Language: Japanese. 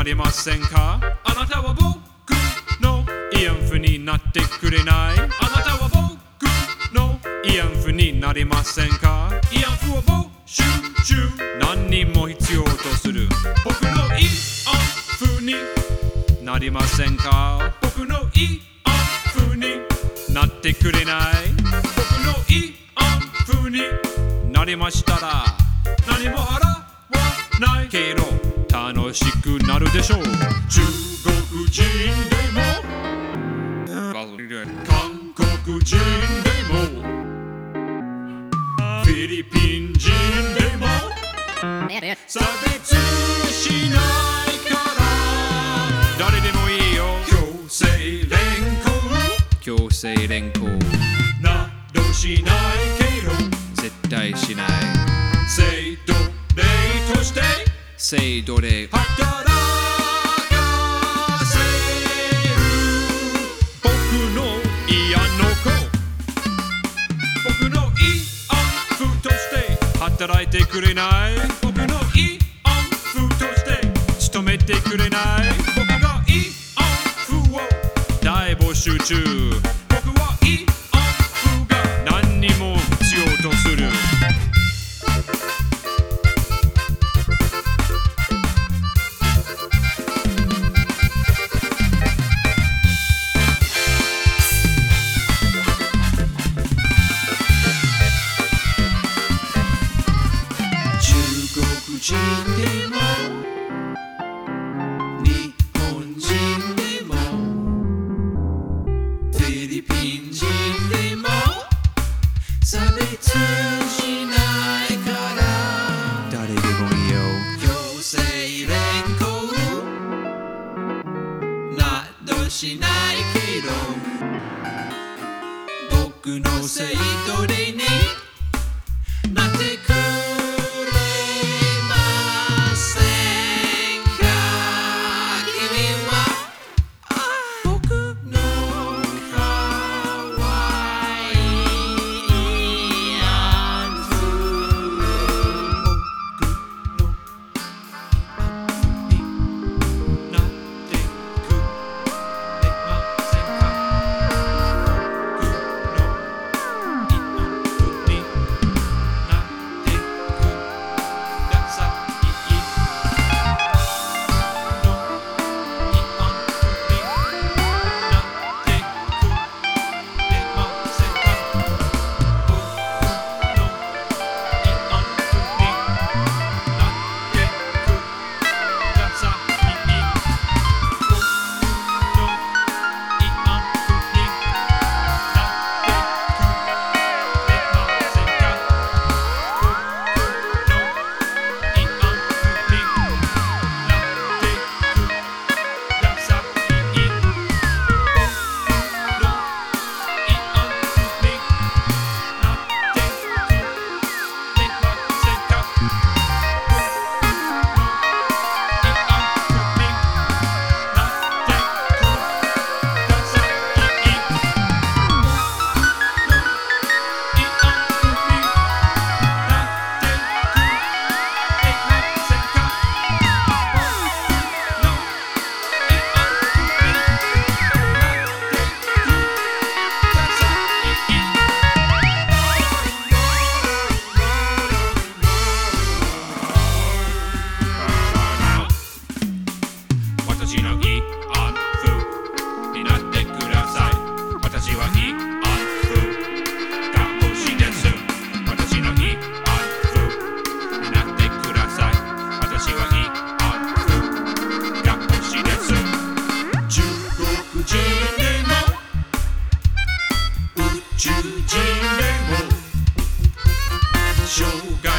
なりませんか？あなたは僕の慰安婦になってくれない？あなたは僕の慰安婦になりませんか？慰安婦を募集中、何人も必要とする僕の慰安婦になりませんか？僕の慰安婦になってくれない？僕の慰安婦になりましたら何も払わないけど楽しくなるでしょう。中国人でも韓国人でもフィリピン人でも差別しないから誰でもいいよ。強制連行などしないけど絶対しない。制度例として制度で働かせる僕の嫌の子、僕の慰安婦として働いてくれない？僕の慰安婦として勤めてくれない？僕が慰安婦を大募集中。僕は慰安婦が何にも必要とする。中国人でも日本人でもフィリピン人でも差別しないから誰でもいいよ。強制連行などしないけど僕の制度例になってくれませんか？君は僕の可愛い慰安婦、僕の慰安婦になってくれませんか？僕の慰安婦になってください。私の慰安婦になってください。私は慰安婦が欲しいです。私の慰安婦になってください。私は慰安婦が欲しいです。中国人でも宇宙人でも生涯